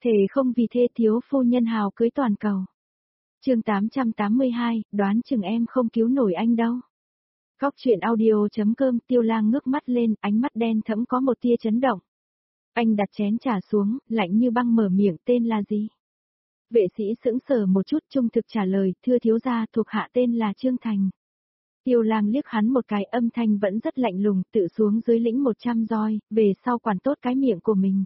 Thề không vì thê thiếu phu nhân hào cưới toàn cầu. Chương 882, đoán chừng em không cứu nổi anh đâu. Góc truyện audio.com. Tiêu Lang ngước mắt lên, ánh mắt đen thẫm có một tia chấn động. Anh đặt chén trà xuống, lạnh như băng mở miệng, tên là gì? Vệ sĩ sững sờ một chút, trung thực trả lời, thưa thiếu gia, thuộc hạ tên là Trương Thành. Tiêu Lang liếc hắn một cái, âm thanh vẫn rất lạnh lùng, tự xuống dưới lĩnh 100 roi, về sau quản tốt cái miệng của mình.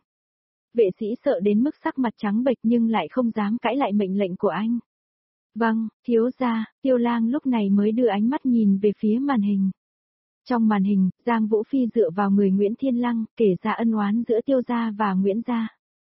Vệ sĩ sợ đến mức sắc mặt trắng bệch nhưng lại không dám cãi lại mệnh lệnh của anh. Vâng, thiếu gia. Tiêu Lang lúc này mới đưa ánh mắt nhìn về phía màn hình. Trong màn hình, Giang Vũ Phi dựa vào người Nguyễn Thiên Lăng, kể ra ân oán giữa Tiêu gia và Nguyễn gia.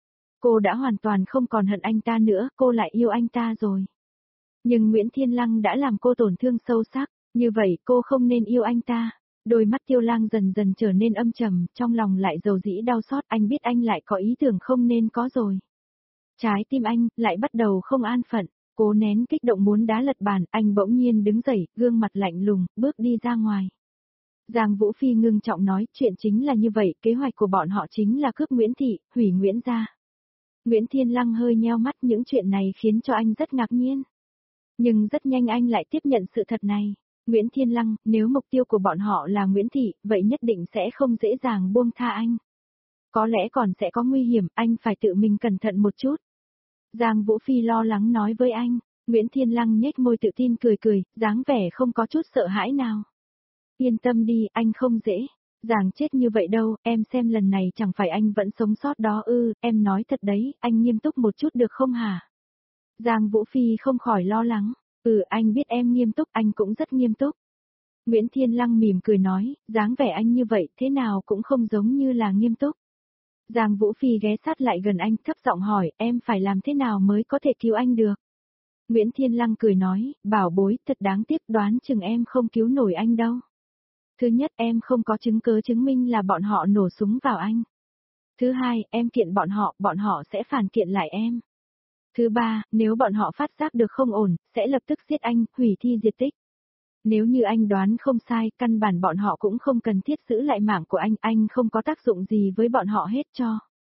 Cô đã hoàn toàn không còn hận anh ta nữa, cô lại yêu anh ta rồi. Nhưng Nguyễn Thiên Lăng đã làm cô tổn thương sâu sắc, như vậy cô không nên yêu anh ta. Đôi mắt Tiêu Lang dần dần trở nên âm trầm, trong lòng lại dầu dĩ đau xót, anh biết anh lại có ý tưởng không nên có rồi. Trái tim anh lại bắt đầu không an phận, cố nén kích động muốn đá lật bàn, anh bỗng nhiên đứng dậy, gương mặt lạnh lùng, bước đi ra ngoài. Giang Vũ Phi ngưng trọng nói, chuyện chính là như vậy, kế hoạch của bọn họ chính là cướp Nguyễn Thị, hủy Nguyễn gia. Nguyễn Thiên Lăng hơi nheo mắt, những chuyện này khiến cho anh rất ngạc nhiên. Nhưng rất nhanh anh lại tiếp nhận sự thật này. Nguyễn Thiên Lăng, nếu mục tiêu của bọn họ là Nguyễn Thị, vậy nhất định sẽ không dễ dàng buông tha anh. Có lẽ còn sẽ có nguy hiểm, anh phải tự mình cẩn thận một chút. Giang Vũ Phi lo lắng nói với anh. Nguyễn Thiên Lăng nhếch môi tự tin cười cười, dáng vẻ không có chút sợ hãi nào. Yên tâm đi, anh không dễ dàng chết như vậy đâu, em xem lần này chẳng phải anh vẫn sống sót đó ư, em nói thật đấy, anh nghiêm túc một chút được không hả? Giang Vũ Phi không khỏi lo lắng. Anh biết em nghiêm túc, anh cũng rất nghiêm túc. Nguyễn Thiên Lăng mỉm cười nói, dáng vẻ anh như vậy thế nào cũng không giống như là nghiêm túc. Giang Vũ Phi ghé sát lại gần anh, thấp giọng hỏi, em phải làm thế nào mới có thể cứu anh được? Nguyễn Thiên Lăng cười nói, bảo bối, thật đáng tiếc, đoán chừng em không cứu nổi anh đâu. Thứ nhất, em không có chứng cứ chứng minh là bọn họ nổ súng vào anh. Thứ hai, em kiện bọn họ sẽ phản kiện lại em. Thứ ba, nếu bọn họ phát giác được không ổn, sẽ lập tức giết anh, hủy thi diệt tích. Nếu như anh đoán không sai, căn bản bọn họ cũng không cần thiết giữ lại mạng của anh không có tác dụng gì với bọn họ hết cho.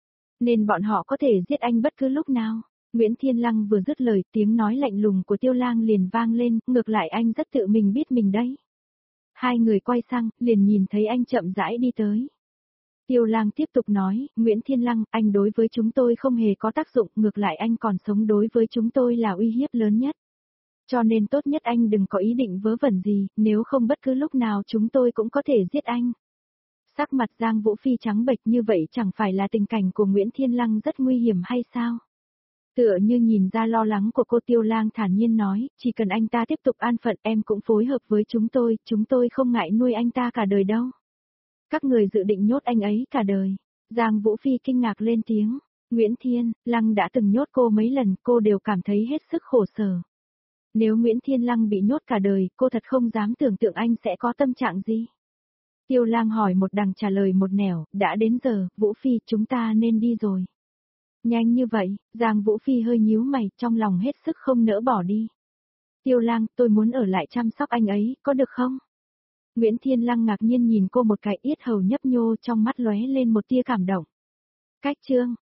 Nên bọn họ có thể giết anh bất cứ lúc nào. Nguyễn Thiên Lăng vừa dứt lời, tiếng nói lạnh lùng của Tiêu Lang liền vang lên, ngược lại anh rất tự mình biết mình đấy. Hai người quay sang, liền nhìn thấy anh chậm rãi đi tới. Tiêu Lang tiếp tục nói, Nguyễn Thiên Lăng, anh đối với chúng tôi không hề có tác dụng, ngược lại anh còn sống đối với chúng tôi là uy hiếp lớn nhất. Cho nên tốt nhất anh đừng có ý định vớ vẩn gì, nếu không bất cứ lúc nào chúng tôi cũng có thể giết anh. Sắc mặt Giang Vũ Phi trắng bệch, như vậy chẳng phải là tình cảnh của Nguyễn Thiên Lăng rất nguy hiểm hay sao? Tựa như nhìn ra lo lắng của cô, Tiêu Lang thản nhiên nói, chỉ cần anh ta tiếp tục an phận em cũng phối hợp với chúng tôi không ngại nuôi anh ta cả đời đâu. Các người dự định nhốt anh ấy cả đời. Giang Vũ Phi kinh ngạc lên tiếng, Nguyễn Thiên Lăng đã từng nhốt cô mấy lần, cô đều cảm thấy hết sức khổ sở. Nếu Nguyễn Thiên Lăng bị nhốt cả đời, cô thật không dám tưởng tượng anh sẽ có tâm trạng gì. Tiêu Lang hỏi một đằng trả lời một nẻo, đã đến giờ, Vũ Phi, chúng ta nên đi rồi. Nhanh như vậy, Giang Vũ Phi hơi nhíu mày, trong lòng hết sức không nỡ bỏ đi. Tiêu Lang, tôi muốn ở lại chăm sóc anh ấy, có được không? Nguyễn Thiên Lăng ngạc nhiên nhìn cô một cái, yết hầu nhấp nhô, trong mắt lóe lên một tia cảm động. Cách chương